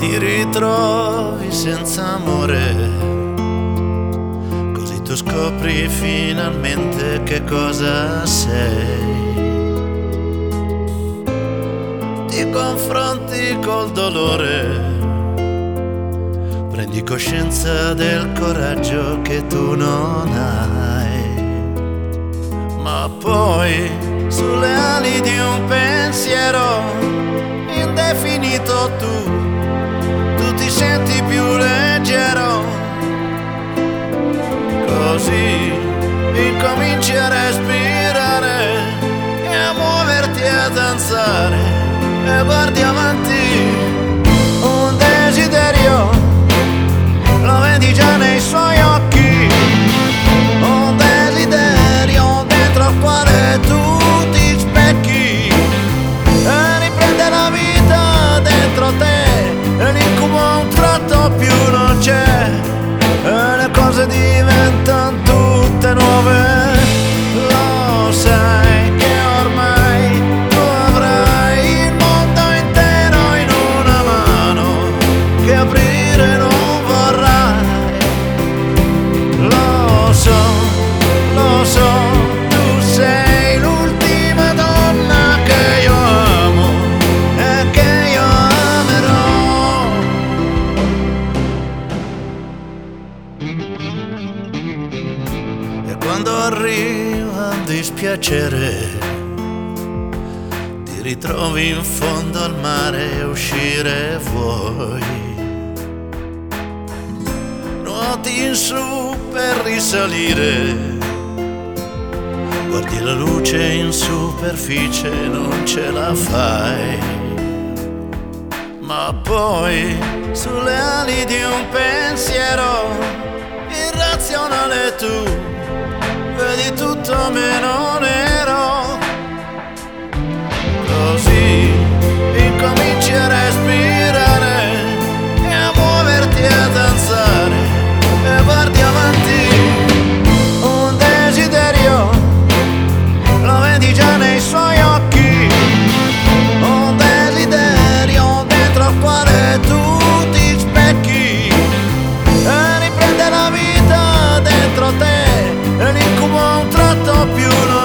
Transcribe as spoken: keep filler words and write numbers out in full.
ti ritrovi senza amore, così tu scopri finalmente che cosa sei. Ti confronti col dolore, prendi coscienza del coraggio che tu non hai, ma poi sulle ali di un pensiero indefinito tu, tu ti senti più leggero, così incominci a respirare e a muoverti e a danzare e guardi avanti. Un desiderio lo vedi già nei suoi occhi, un desiderio dentro al quale tu ti specchi e riprende la vita dentro te e l'incubo a un tratto più non c'è e le cose diventano tutte nuove. Lo sai che ormai tu avrai il mondo intero in una mano che aprire non vorrai. Lo so, lo so, tu sei l'ultima donna che io amo e che io amerò. E quando arriva il dispiacere, ti ritrovi in fondo al mare e uscire vuoi. Nuoti in su per risalire, guardi la luce in superficie, non ce la fai, ma poi sulle ali di un pensiero irrazionale tu vedi tutto meno nero, così incominci a respirare e a muoverti e a danzare e guardi avanti. Un desiderio lo vedi già nei suoi occhi, un desiderio dentro al quale tu ti specchi e riprende la vita dentro te e l'incubo a un tratto più non